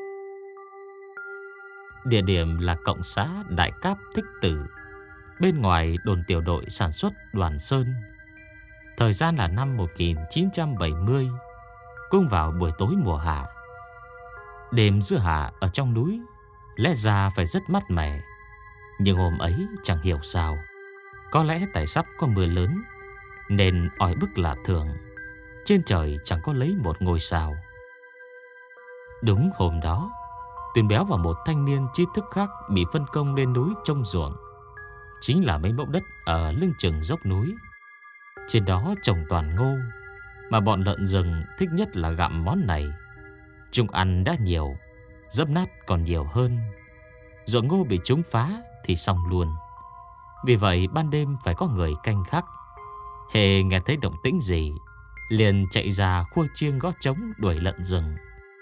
Địa điểm là cộng xã Đại Cáp Thích Tử, bên ngoài đồn tiểu đội sản xuất Đoàn Sơn. Thời gian là năm một nghìn chín trăm bảy mươi, cũng vào buổi tối mùa hạ. Đêm giữa hạ ở trong núi lẽ ra phải rất mát mẻ, nhưng hôm ấy chẳng hiểu sao, có lẽ tại sắp có mưa lớn nên oi bức lạ thường, trên trời chẳng có lấy một ngôi sao. Đúng hôm đó, Tuyền béo và một thanh niên trí thức khác bị phân công lên núi trông ruộng, chính là mấy mẫu đất ở lưng chừng dốc núi. Trên đó trồng toàn ngô, mà bọn lợn rừng thích nhất là gặm món này. Chúng ăn đã nhiều, dẫm nát còn nhiều hơn. Ruộng ngô bị chúng phá thì xong luôn. Vì vậy ban đêm phải có người canh gác. Hễ nghe thấy động tĩnh gì, liền chạy ra khua chiêng gõ trống đuổi lợn rừng.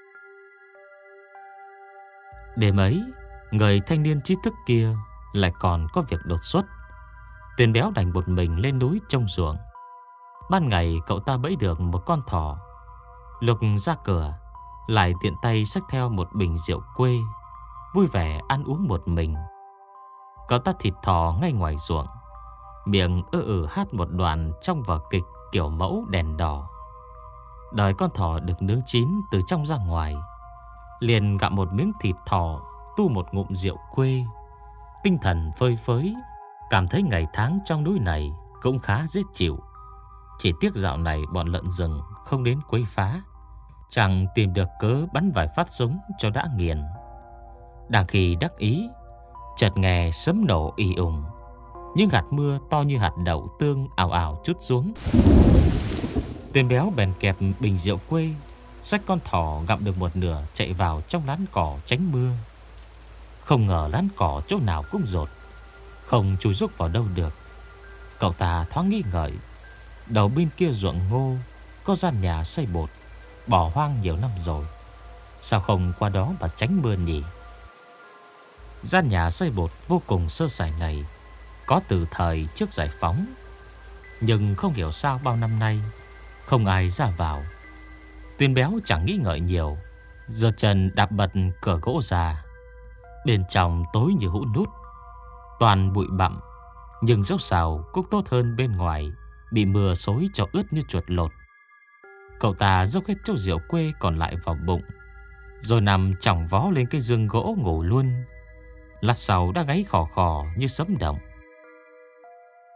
Đêm ấy, người thanh niên trí thức kia lại còn có việc đột xuất. Tuyền béo đành một mình lên núi trông ruộng. Ban ngày cậu ta bẫy được một con thỏ. Lúc ra cửa, lại tiện tay xách theo một bình rượu quê, vui vẻ ăn uống một mình. Cậu ta thịt thỏ ngay ngoài ruộng, miệng ư ử hát một đoạn trong vở kịch kiểu mẫu Đèn Đỏ. Đợi con thỏ được nướng chín từ trong ra ngoài, liền gặm một miếng thịt thỏ, tu một ngụm rượu quê, tinh thần phơi phới, cảm thấy ngày tháng trong núi này cũng khá dễ chịu. Chỉ tiếc dạo này bọn lợn rừng không đến quấy phá, chẳng tìm được cớ bắn vài phát súng cho đã nghiền. Đang khi đắc ý, chợt nghe sấm nổ ì ùng, những hạt mưa to như hạt đậu tương ào ào trút xuống. Tuyền béo bèn kẹp bình rượu quê, xách con thỏ gặm được một nửa, chạy vào trong lán cỏ tránh mưa. Không ngờ lán cỏ chỗ nào cũng rột, không chui rúc vào đâu được. Cậu ta thoáng nghi ngợi, đầu bên kia ruộng ngô có gian nhà xây bột, bỏ hoang nhiều năm rồi, sao không qua đó mà tránh mưa nhỉ? Gian nhà xây bột vô cùng sơ sài này có từ thời trước giải phóng, nhưng không hiểu sao bao năm nay không ai ra vào. Tuyền béo chẳng nghĩ ngợi nhiều, giơ chân đạp bật cửa gỗ ra. Bên trong tối như hũ nút, toàn bụi bặm, nhưng dẫu sao cũng tốt hơn bên ngoài bị mưa xối cho ướt như chuột lột. Cậu ta dốc hết chỗ rượu quê còn lại vào bụng, rồi nằm chỏng vó lên cái giường gỗ ngủ luôn. Lát sau đã gáy khò khò như sấm động.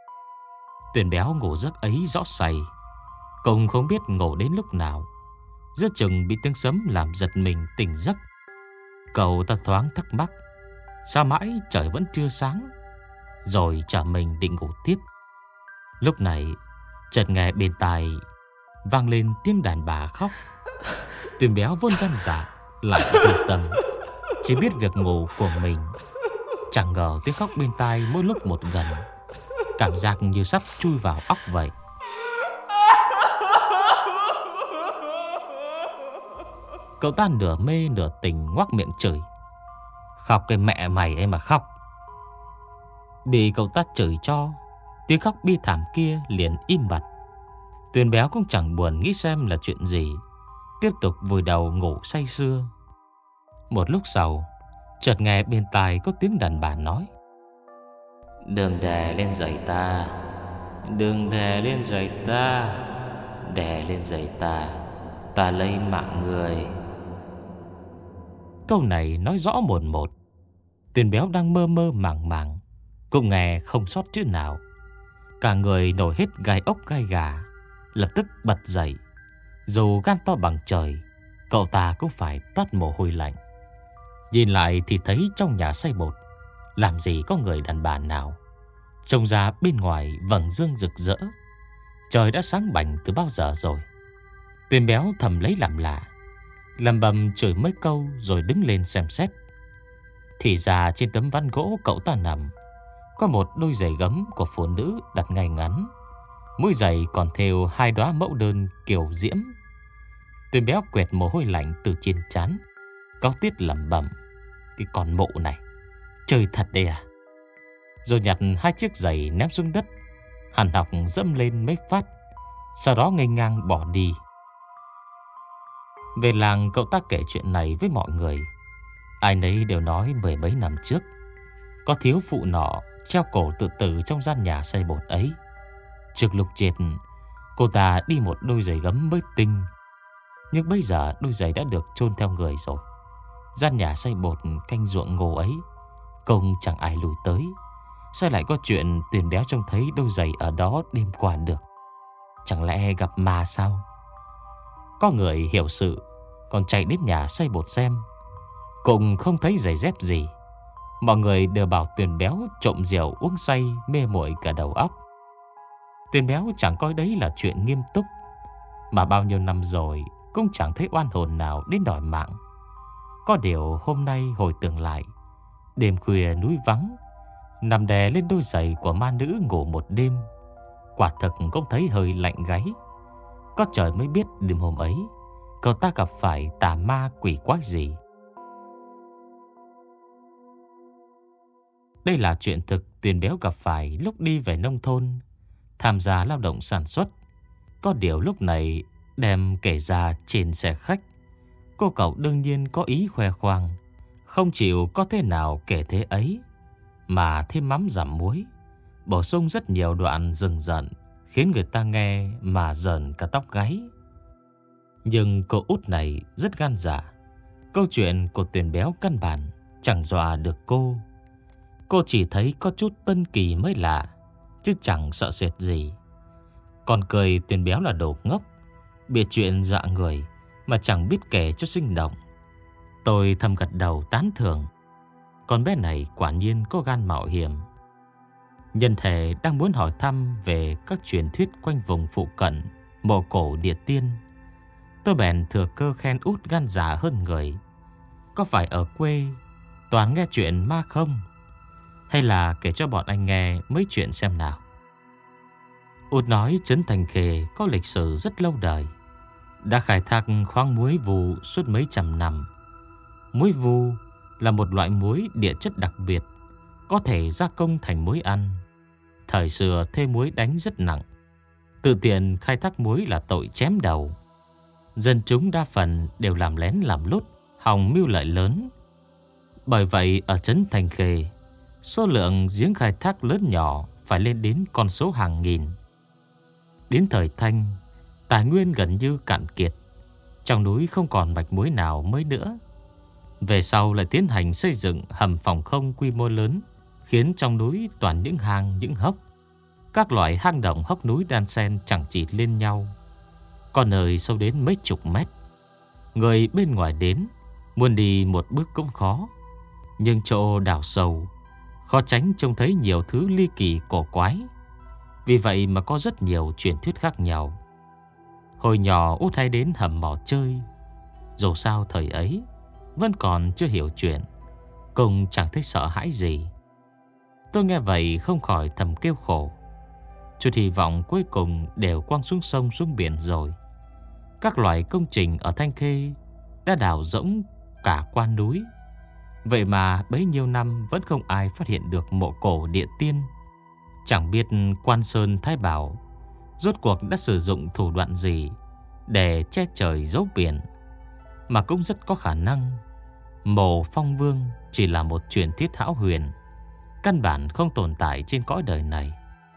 Tuyền béo ngủ giấc ấy rõ say, cũng không biết ngủ đến lúc nào. giữa chừng bị tiếng sấm làm giật mình tỉnh giấc. Cậu ta thoáng thắc mắc, sao mãi trời vẫn chưa sáng, rồi trở mình định ngủ tiếp. Lúc này chợt nghe bên tai vang lên tiếng đàn bà khóc. Tuyền Béo vốn gan dạ lại vô tâm, chỉ biết việc ngủ của mình. Chẳng ngờ tiếng khóc bên tai mỗi lúc một gần, cảm giác như sắp chui vào óc vậy. Cậu ta nửa mê nửa tỉnh ngoác miệng chửi, khóc cái mẹ mày ấy mà khóc. Bị cậu ta chửi cho, tiếng khóc bi thảm kia liền im bặt. Tuyền Béo cũng chẳng buồn nghĩ xem là chuyện gì, tiếp tục vùi đầu ngủ say sưa. Một lúc sau, chợt nghe bên tai có tiếng đàn bà nói, đừng đè lên giày ta, đừng đè lên giày ta, đè lên giày ta, ta lấy mạng người. Câu này nói rõ mồn một. Tuyền Béo đang mơ mơ màng màng, cũng nghe không sót chữ nào. Cả người nổi hết gai ốc gai gà, lập tức bật dậy. Dù gan to bằng trời, cậu ta cũng phải toát mồ hôi lạnh. Nhìn lại thì thấy trong nhà xay bột làm gì có người đàn bà nào. Trông ra bên ngoài vầng dương rực rỡ, trời đã sáng bảnh từ bao giờ rồi. Tuyền Béo thầm lấy làm lạ, lầm bầm chửi mấy câu rồi đứng lên xem xét. Thì ra trên tấm ván gỗ cậu ta nằm có một đôi giày gấm của phụ nữ đặt ngay ngắn, mũi giày còn thêu hai đóa mẫu đơn kiều diễm. Tuyền Béo quẹt mồ hôi lạnh từ trên trán, cáu tiết lẩm bẩm, cái con mụ này chơi thật đấy à. Rồi nhặt hai chiếc giày ném xuống đất, hằn học dẫm lên mấy phát, sau đó nghênh ngang bỏ đi. Về làng, cậu ta kể chuyện này với mọi người. Ai nấy đều nói mười mấy năm trước có thiếu phụ nọ treo cổ tự tử trong gian nhà xay bột ấy. Trước lúc chết, cô ta đi một đôi giày gấm mới tinh, nhưng bây giờ đôi giày đã được chôn theo người rồi. Gian nhà xay bột canh ruộng ngô ấy công chẳng ai lui tới. Sao lại có chuyện Tuyền Béo trông thấy đôi giày ở đó đêm qua được? Chẳng lẽ gặp ma sao? Có người hiểu sự còn chạy đến nhà xay bột xem, cũng không thấy giày dép gì. Mọi người đều bảo Tuyền Béo trộm rượu uống say mê muội cả đầu óc. Tuyền Béo chẳng coi đấy là chuyện nghiêm túc, mà bao nhiêu năm rồi cũng chẳng thấy oan hồn nào đến đòi mạng. Có điều hôm nay hồi tưởng lại, đêm khuya núi vắng, nằm đè lên đôi giày của ma nữ ngủ một đêm, quả thực cũng thấy hơi lạnh gáy. Có trời mới biết đêm hôm ấy cậu ta gặp phải tà ma quỷ quái gì. Đây là chuyện thực Tuyền Béo gặp phải lúc đi về nông thôn tham gia lao động sản xuất. Có điều lúc này đem kể ra trên xe khách, cô cậu đương nhiên có ý khoe khoang, không chịu có thế nào kể thế ấy, mà thêm mắm giảm muối, bổ sung rất nhiều đoạn rừng rợn, khiến người ta nghe mà rợn cả tóc gáy. Nhưng cô út này rất gan dạ. Câu chuyện của Tuyền Béo căn bản chẳng dọa được cô. Cô chỉ thấy có chút tân kỳ mới lạ, chứ chẳng sợ sệt gì. Còn cười Tuyền Béo là đồ ngốc, bịa chuyện dọa người mà chẳng biết kể cho sinh động. Tôi thầm gật đầu tán thưởng. Con bé này quả nhiên có gan mạo hiểm. Nhân thể đang muốn hỏi thăm về các truyền thuyết quanh vùng phụ cận mộ cổ địa tiên, tôi bèn thừa cơ khen út gan dạ hơn người. Có phải ở quê toàn nghe chuyện ma không? Hay là kể cho bọn anh nghe mấy chuyện xem nào? Út nói Trấn Thành Khê có lịch sử rất lâu đời, đã khai thác khoáng muối vù suốt mấy trăm năm. Muối vù là một loại muối địa chất đặc biệt, có thể gia công thành muối ăn. Thời xưa thuê muối đánh rất nặng, tự tiện khai thác muối là tội chém đầu. Dân chúng đa phần đều làm lén làm lút, hòng mưu lợi lớn. Bởi vậy ở Trấn Thành Khê, số lượng giếng khai thác lớn nhỏ phải lên đến con số hàng nghìn. Đến thời Thanh, tài nguyên gần như cạn kiệt, trong núi không còn mạch muối nào mới nữa. Về sau lại tiến hành xây dựng hầm phòng không quy mô lớn, khiến trong núi toàn những hang những hốc. Các loại hang động hốc núi đan xen chẳng chịt lên nhau, có nơi sâu đến mấy chục mét. Người bên ngoài đến, muốn đi một bước cũng khó. Nhưng chỗ đào sâu, khó tránh trông thấy nhiều thứ ly kỳ cổ quái. Vì vậy mà có rất nhiều truyền thuyết khác nhau. Hồi nhỏ Út hay đến hầm mỏ chơi. Dù sao thời ấy vẫn còn chưa hiểu chuyện, cũng chẳng thấy sợ hãi gì. Tôi nghe vậy không khỏi thầm kêu khổ. Chút hy vọng cuối cùng đều quăng xuống sông xuống biển rồi. Các loại công trình ở Thanh Khê đã đào rỗng cả qua núi. Vậy mà bấy nhiêu năm vẫn không ai phát hiện được mộ cổ địa tiên. Chẳng biết Quan Sơn Thái Bảo rốt cuộc đã sử dụng thủ đoạn gì để che trời giấu biển. Mà cũng rất có khả năng mộ Phong Vương chỉ là một truyền thuyết hão huyền, căn bản không tồn tại trên cõi đời này.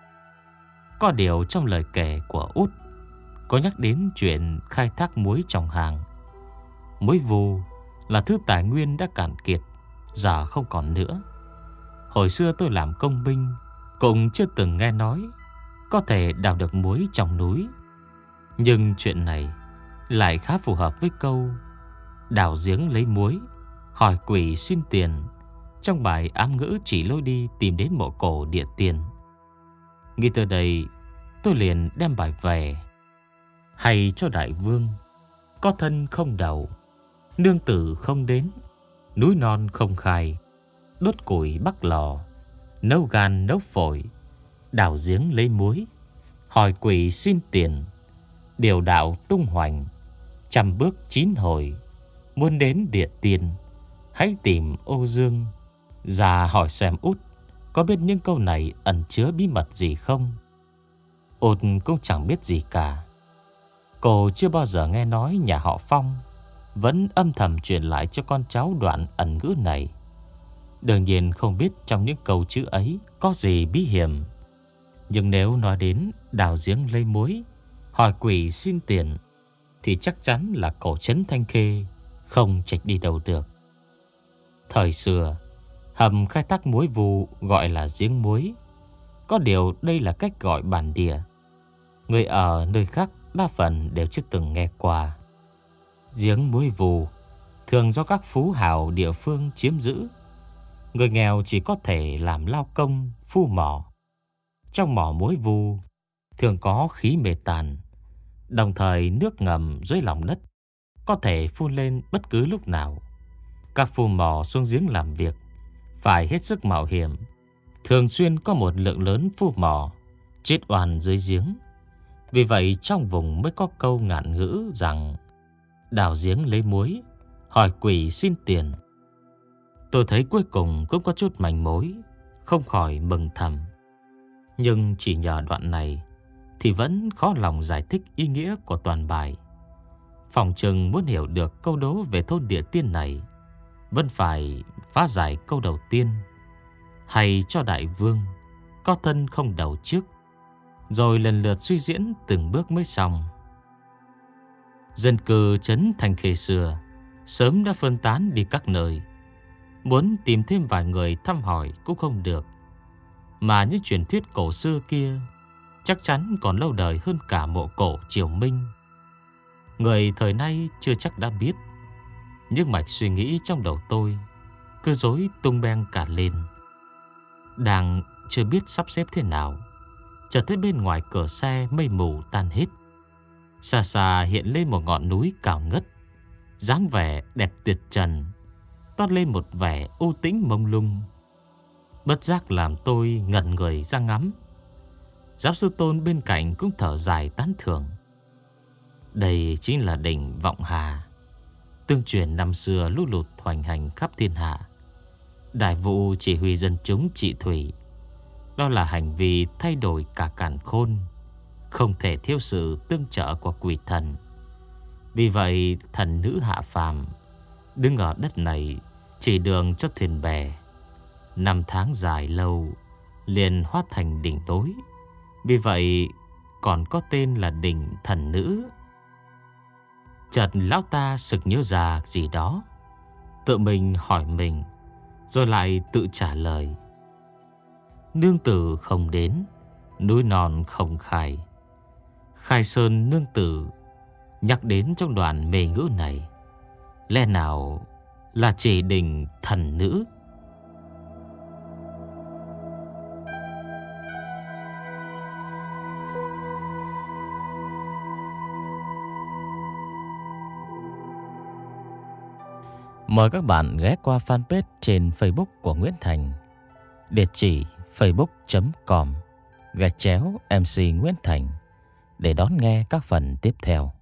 Có điều trong lời kể của Út có nhắc đến chuyện khai thác muối trong hang. Muối vù là thứ tài nguyên đã cạn kiệt, giờ không còn nữa. Hồi xưa tôi làm công binh cũng chưa từng nghe nói có thể đào được muối trong núi. Nhưng chuyện này lại khá phù hợp với câu đào giếng lấy muối, hỏi quỷ xin tiền trong bài ám ngữ chỉ lối đi tìm đến mộ cổ địa tiên. Nghĩ tới đây, tôi liền đem bài về. Hay cho đại vương, có thân không đầu, nương tử không đến, núi non không khai, đốt củi bắc lò, nấu gan nấu phổi, đào giếng lấy muối, hỏi quỷ xin tiền, điều đạo tung hoành, trăm bước chín hồi, muốn đến địa tiên, hãy tìm ô dương. Già hỏi xem Út có biết những câu này ẩn chứa bí mật gì không? Út cũng chẳng biết gì cả. Cô chưa bao giờ nghe nói nhà họ Phong vẫn âm thầm truyền lại cho con cháu đoạn ẩn ngữ này. Đương nhiên không biết trong những câu chữ ấy có gì bí hiểm. Nhưng nếu nói đến đào giếng lấy muối, hỏi quỷ xin tiền, thì chắc chắn là cổ trấn Thanh Khê không chệch đi đâu được. Thời xưa, hầm khai thác muối vù gọi là giếng muối. Có điều đây là cách gọi bản địa. Người ở nơi khác đa phần đều chưa từng nghe qua. Giếng muối vù thường do các phú hào địa phương chiếm giữ. Người nghèo chỉ có thể làm lao công, phu mỏ. Trong mỏ muối vù thường có khí mê tan, đồng thời nước ngầm dưới lòng đất có thể phun lên bất cứ lúc nào. Các phu mỏ xuống giếng làm việc phải hết sức mạo hiểm. Thường xuyên có một lượng lớn phu mỏ chết oan dưới giếng. Vì vậy trong vùng mới có câu ngạn ngữ rằng đào giếng lấy muối, hỏi quỷ xin tiền. Tôi thấy cuối cùng cũng có chút manh mối, không khỏi mừng thầm. Nhưng chỉ nhờ đoạn này thì vẫn khó lòng giải thích ý nghĩa của toàn bài. Phòng chừng muốn hiểu được câu đố về thôn địa tiên này, vẫn phải phá giải câu đầu tiên, hay cho đại vương, có thân không đầu trước, rồi lần lượt suy diễn từng bước mới xong. Dân cư trấn Thanh Khê xưa sớm đã phân tán đi các nơi. Muốn tìm thêm vài người thăm hỏi cũng không được. Mà những truyền thuyết cổ xưa kia chắc chắn còn lâu đời hơn cả mộ cổ triều Minh. Người thời nay chưa chắc đã biết. Nhưng mạch suy nghĩ trong đầu tôi cứ rối tung beng cả lên. Đang chưa biết sắp xếp thế nào, chợt thấy bên ngoài cửa xe mây mù tan hết. Xa xa hiện lên một ngọn núi cao ngất, dáng vẻ đẹp tuyệt trần, toát lên một vẻ u tĩnh mông lung. Bất giác làm tôi ngẩn người ra ngắm. Giáo sư Tôn bên cạnh cũng thở dài tán thưởng. Đây chính là đỉnh Vọng Hà, tương truyền năm xưa lũ lụt hoành hành khắp thiên hạ. Đại vụ chỉ huy dân chúng trị thủy, đó là hành vi thay đổi cả càn khôn, không thể thiếu sự tương trợ của quỷ thần. Vì vậy thần nữ hạ phàm đứng ở đất này chỉ đường cho thuyền bè. Năm tháng dài lâu liền hóa thành đỉnh núi. Vì vậy còn có tên là đỉnh thần nữ. Chợt lão ta sực nhớ ra gì đó, tự mình hỏi mình, rồi lại tự trả lời. Nương tử không đến, núi non không khai. Khai sơn nương tử nhắc đến trong đoạn mê ngữ này Lẽ nào là chỉ đình thần nữ? Mời các bạn ghé qua fanpage trên Facebook của Nguyễn Thành, địa chỉ facebook.com gạch chéo MC Nguyễn Thành để đón nghe các phần tiếp theo.